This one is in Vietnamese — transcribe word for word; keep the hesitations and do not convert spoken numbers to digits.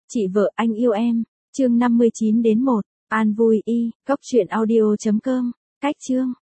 Chị vợ anh yêu em, chương năm mươi chín đến một, an vui y, cốc truyện audio chấm com, cách chương.